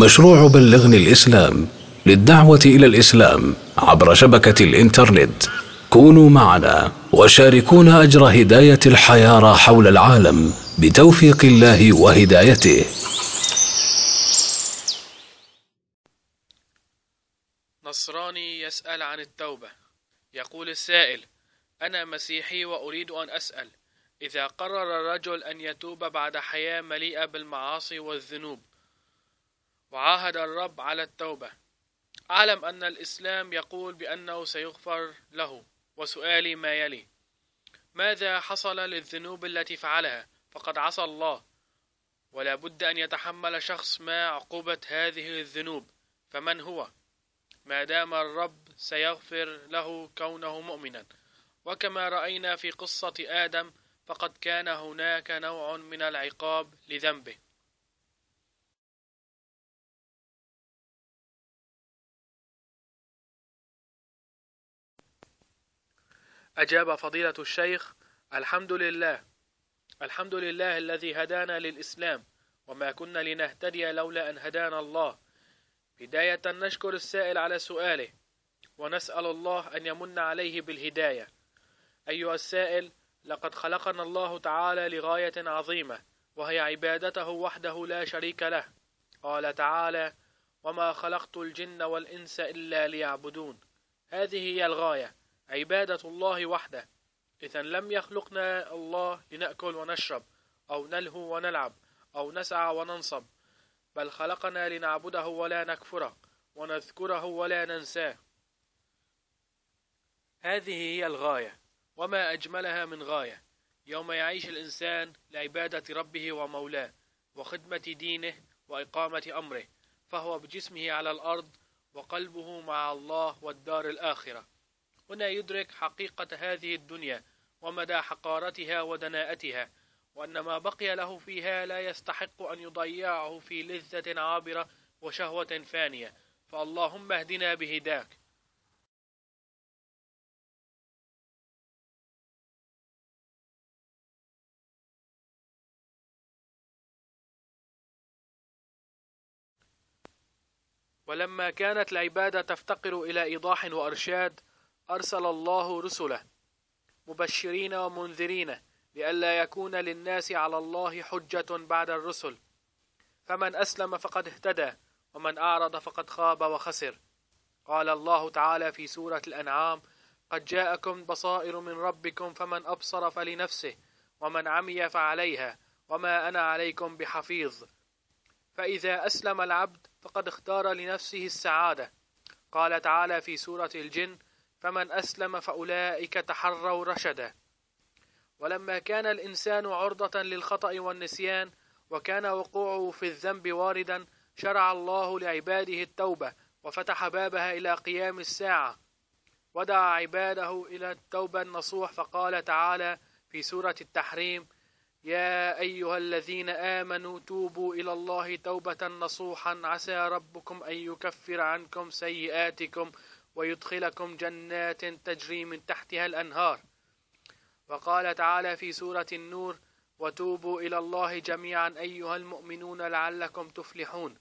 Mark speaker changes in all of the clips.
Speaker 1: مشروع بلغني الإسلام للدعوة إلى الإسلام عبر شبكة الإنترنت. كونوا معنا وشاركونا أجر هداية الحياة حول العالم بتوفيق الله وهدايته.
Speaker 2: نصراني يسأل عن التوبة. يقول السائل: أنا مسيحي وأريد أن أسأل، إذا قرر الرجل أن يتوب بعد حياة مليئة بالمعاصي والذنوب وعاهد الرب على التوبة، أعلم أن الإسلام يقول بأنه سيغفر له، وسؤالي ما يلي: ماذا حصل للذنوب التي فعلها؟ فقد عصى الله، ولا بد أن يتحمل شخص ما عقوبة هذه الذنوب، فمن هو؟ ما دام الرب سيغفر له كونه مؤمنا. وكما رأينا في قصة آدم فقد كان هناك نوع من العقاب لذنبه. أجاب فضيلة الشيخ: الحمد لله الذي هدانا للإسلام، وما كنا لنهتدي لولا أن هدانا الله. بداية نشكر السائل على سؤاله، ونسأل الله أن يمن عليه بالهداية. أيها السائل، لقد خلقنا الله تعالى لغاية عظيمة، وهي عبادته وحده لا شريك له. قال تعالى: وما خلقت الجن والإنس إلا ليعبدون. هذه هي الغاية، عبادة الله وحده. إذن لم يخلقنا الله لنأكل ونشرب أو نلهو ونلعب أو نسعى وننصب، بل خلقنا لنعبده ولا نكفره، ونذكره ولا ننساه. هذه هي الغاية، وما أجملها من غاية، يوم يعيش الإنسان لعبادة ربه ومولاه وخدمة دينه وإقامة أمره، فهو بجسمه على الأرض وقلبه مع الله والدار الآخرة. هنا يدرك حقيقة هذه الدنيا ومدى حقارتها ودناءتها، وأن ما بقي له فيها لا يستحق أن يضيعه في لذة عابرة وشهوة فانية. فاللهم اهدنا بهداك. ولما كانت العبادة تفتقر إلى إيضاح وإرشاد، أرسل الله رسله مبشرين ومنذرين لئلا يكون للناس على الله حجة بعد الرسل. فمن أسلم فقد اهتدى، ومن أعرض فقد خاب وخسر. قال الله تعالى في سورة الأنعام: قد جاءكم بصائر من ربكم فمن أبصر فلنفسه ومن عمي فعليها وما أنا عليكم بحفيظ. فإذا أسلم العبد فقد اختار لنفسه السعادة. قال تعالى في سورة الجن: فمن أسلم فأولئك تحروا رشدا. ولما كان الإنسان عرضة للخطأ والنسيان، وكان وقوعه في الذنب واردا، شرع الله لعباده التوبة، وفتح بابها إلى قيام الساعة، ودعا عباده إلى التوبة النصوح. فقال تعالى في سورة التحريم: يا أيها الذين آمنوا توبوا إلى الله توبة نصوحا عسى ربكم أن يكفر عنكم سيئاتكم ويدخلكم جنات تجري من تحتها الأنهار. وقال تعالى في سورة النور: وتوبوا إلى الله جميعا أيها المؤمنون لعلكم تفلحون.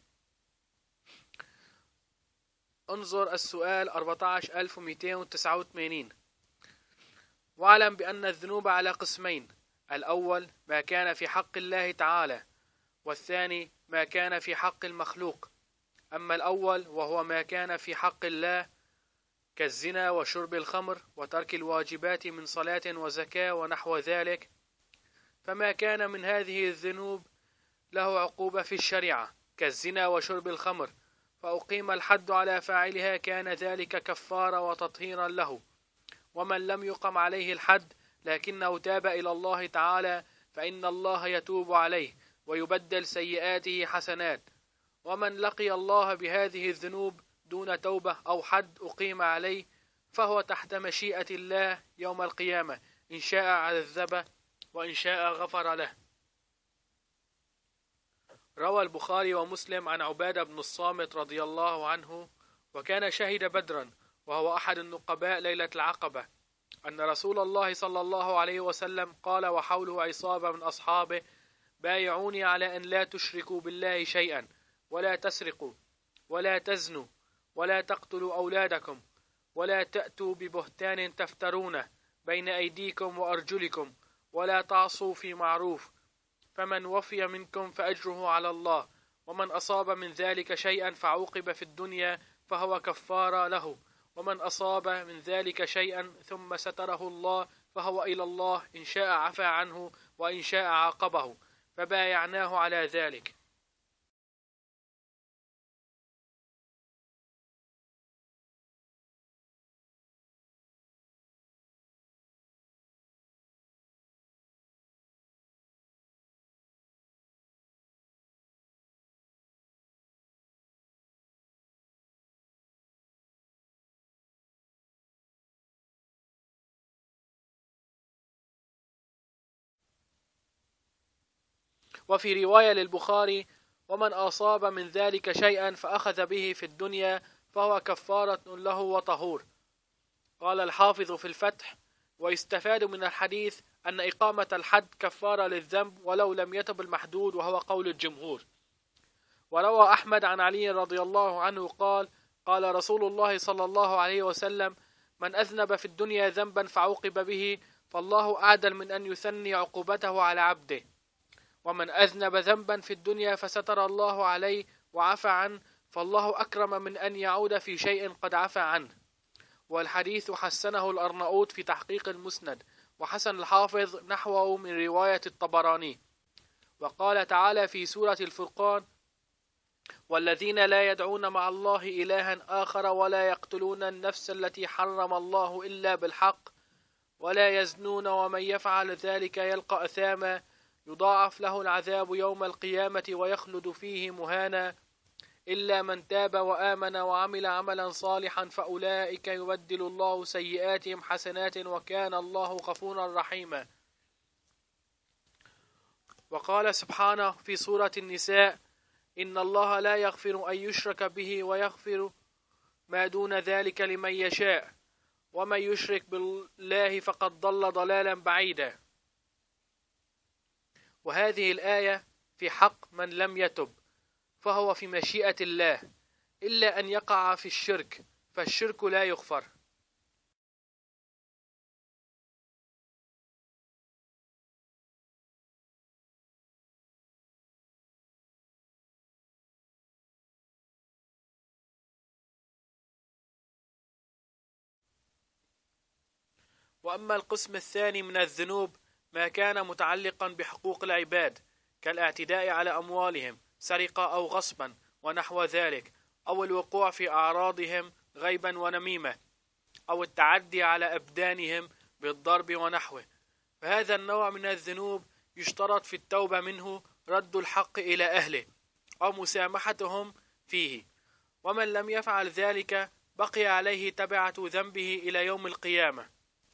Speaker 2: انظر السؤال 14289. واعلم بأن الذنوب على قسمين: الأول ما كان في حق الله تعالى، والثاني ما كان في حق المخلوق. أما الأول وهو ما كان في حق الله كالزنا وشرب الخمر وترك الواجبات من صلاة وزكاة ونحو ذلك، فما كان من هذه الذنوب له عقوبة في الشريعة كالزنا وشرب الخمر، فأقيم الحد على فاعلها، كان ذلك كفارة وتطهيرا له. ومن لم يقم عليه الحد لكنه تاب إلى الله تعالى، فإن الله يتوب عليه ويبدل سيئاته حسنات. ومن لقي الله بهذه الذنوب دون توبة أو حد أقيم عليه، فهو تحت مشيئة الله يوم القيامة، إن شاء عذبه وإن شاء غفر له. روى البخاري ومسلم عن عبادة بن الصامت رضي الله عنه، وكان شهد بدرا وهو أحد النقباء ليلة العقبة، أن رسول الله صلى الله عليه وسلم قال وحوله عصابة من أصحابه: بايعوني على أن لا تشركوا بالله شيئا، ولا تسرقوا ولا تزنوا ولا تقتلوا أولادكم ولا تأتوا ببهتان تفترونه بين أيديكم وأرجلكم ولا تعصوا في معروف فمن وفي منكم فأجره على الله ومن أصاب من ذلك شيئا فعوقب في الدنيا فهو كفارة له ومن أصاب من ذلك شيئا ثم ستره الله فهو إلى الله إن شاء عفى عنه وإن شاء عاقبه فبايعناه على ذلك. وفي رواية للبخاري: ومن أصاب من ذلك شيئا فأخذ به في الدنيا فهو كفارة له وطهور. قال الحافظ في الفتح: ويستفاد من الحديث أن إقامة الحد كفارة للذنب ولو لم يتب المحدود، وهو قول الجمهور. وروى أحمد عن علي رضي الله عنه قال: قال رسول الله صلى الله عليه وسلم: من أذنب في الدنيا ذنبا فعوقب به فالله أعدل من أن يثني عقوبته على عبده، ومن أذنب ذنبا في الدنيا فستر الله عليه وعفى عنه فالله أكرم من أن يعود في شيء قد عفى عنه. والحديث حسنه الأرناؤوط في تحقيق المسند، وحسن الحافظ نحوه من رواية الطبراني. وقال تعالى في سورة الفرقان: والذين لا يدعون مع الله إلها آخر ولا يقتلون النفس التي حرم الله إلا بالحق ولا يزنون ومن يفعل ذلك يلقى أثاما يضاعف له العذاب يوم القيامة ويخلد فيه مهانا إلا من تاب وآمن وعمل عملا صالحا فأولئك يبدل الله سيئاتهم حسنات وكان الله غفورا رحيما. وقال سبحانه في سورة النساء: إن الله لا يغفر أن يشرك به ويغفر ما دون ذلك لمن يشاء ومن يشرك بالله فقد ضل ضلالا بعيدا. وهذه الآية في حق من لم يتب فهو في مشيئة الله، إلا أن يقع في الشرك فالشرك لا يغفر. وأما القسم الثاني من الذنوب ما كان متعلقا بحقوق العباد كالاعتداء على أموالهم سرقة أو غصبا ونحو ذلك، أو الوقوع في أعراضهم غيبا ونميمة، أو التعدي على أبدانهم بالضرب ونحوه، فهذا النوع من الذنوب يشترط في التوبة منه رد الحق إلى أهله أو مسامحتهم فيه، ومن لم يفعل ذلك بقي عليه تبعة ذنبه إلى يوم القيامة.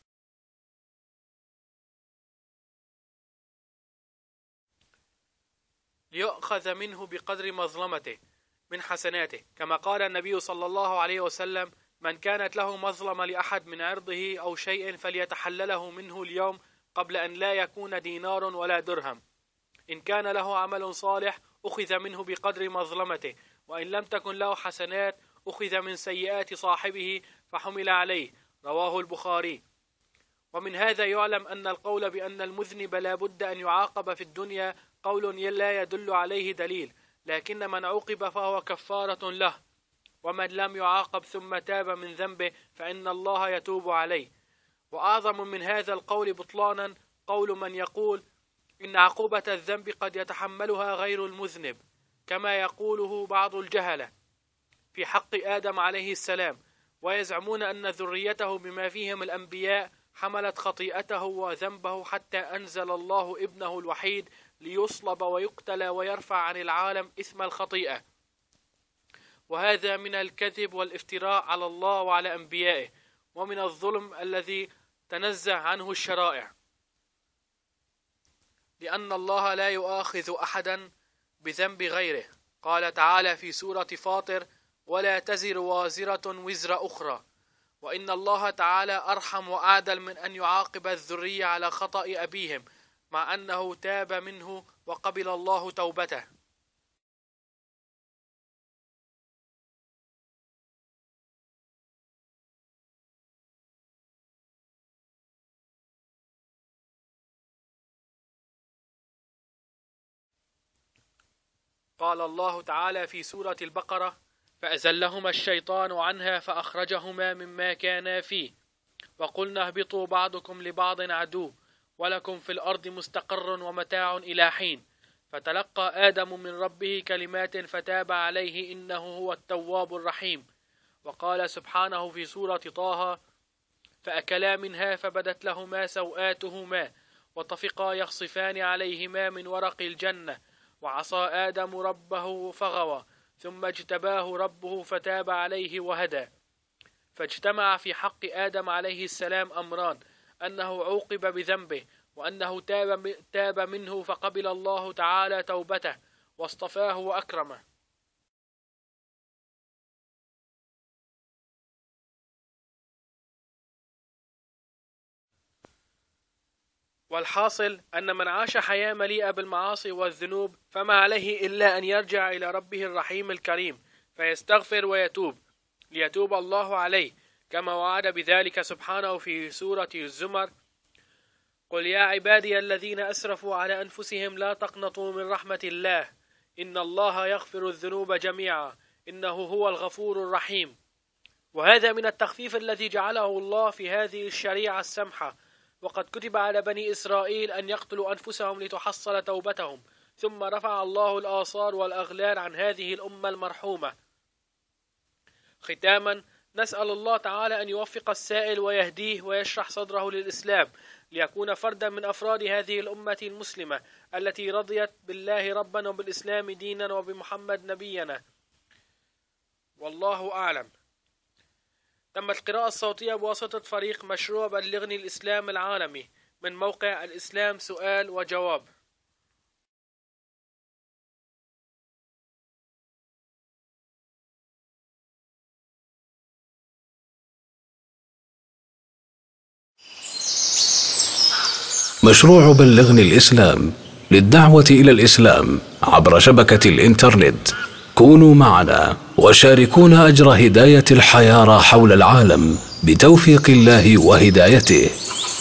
Speaker 2: ليؤخذ منه بقدر مظلمته من حسناته، كما قال النبي صلى الله عليه وسلم: من كانت له مظلمة لأحد من عرضه أو شيء فليتحلله منه اليوم قبل أن لا يكون دينار ولا درهم. إن كان له عمل صالح أخذ منه بقدر مظلمته، وإن لم تكن له حسنات أخذ من سيئات صاحبه فحمل عليه. رواه البخاري. ومن هذا يعلم أن القول بأن المذنب لا بد أن يعاقب في الدنيا قول لا يدل عليه دليل، لكن من عوقب فهو كفارة له، ومن لم يعاقب ثم تاب من ذنبه فإن الله يتوب عليه. وأعظم من هذا القول بطلانا قول من يقول إن عقوبة الذنب قد يتحملها غير المذنب، كما يقوله بعض الجهلة في حق آدم عليه السلام، ويزعمون أن ذريته بما فيهم الأنبياء حملت خطيئته وذنبه حتى أنزل الله ابنه الوحيد ليصلب ويقتل ويرفع عن العالم إثم الخطيئة. وهذا من الكذب والافتراء على الله وعلى أنبيائه، ومن الظلم الذي تنزه عنه الشرائع، لأن الله لا يؤاخذ أحدا بذنب غيره. قال تعالى في سورة فاطر: ولا تزر وازرة وزر أخرى، وإن الله تعالى أرحم وأعدل من أن يعاقب الذرية على خطأ أبيهم مع أنه تاب منه وقبل الله توبته. قال الله تعالى في سورة البقرة: فأزلهما الشيطان عنها فأخرجهما مما كانا فيه وقلنا اهبطوا بعضكم لبعض عدو ولكم في الأرض مستقر ومتاع إلى حين فتلقى آدم من ربه كلمات فتاب عليه إنه هو التواب الرحيم. وقال سبحانه في سورة طه: فأكلا منها فبدت لهما سوآتهما وطفقا يخصفان عليهما من ورق الجنة وعصى آدم ربه فغوى ثم اجتباه ربه فتاب عليه وهدى. فاجتمع في حق آدم عليه السلام أمران: أنه عوقب بذنبه، وأنه تاب منه فقبل الله تعالى توبته واصطفاه وأكرمه. والحاصل أن من عاش حياة مليئة بالمعاصي والذنوب فما عليه إلا أن يرجع إلى ربه الرحيم الكريم فيستغفر ويتوب ليتوب الله عليه، كما وعد بذلك سبحانه في سورة الزمر: قل يا عبادي الذين أسرفوا على أنفسهم لا تقنطوا من رحمة الله إن الله يغفر الذنوب جميعا إنه هو الغفور الرحيم. وهذا من التخفيف الذي جعله الله في هذه الشريعة السمحة، وقد كتب على بني إسرائيل أن يقتلوا أنفسهم لتحصل توبتهم، ثم رفع الله الآثار والأغلال عن هذه الأمة المرحومة. ختاما، نسأل الله تعالى أن يوفق السائل ويهديه ويشرح صدره للإسلام ليكون فردا من أفراد هذه الأمة المسلمة التي رضيت بالله ربا وبالإسلام دينا وبمحمد نبينا. والله أعلم. تمت القراءة الصوتية بواسطة فريق مشروع بلغني الإسلام العالمي من موقع الإسلام سؤال وجواب.
Speaker 1: مشروع بلغني الإسلام للدعوة إلى الإسلام عبر شبكة الإنترنت. كونوا معنا وشاركونا أجر هداية الحياة حول العالم بتوفيق الله وهدايته.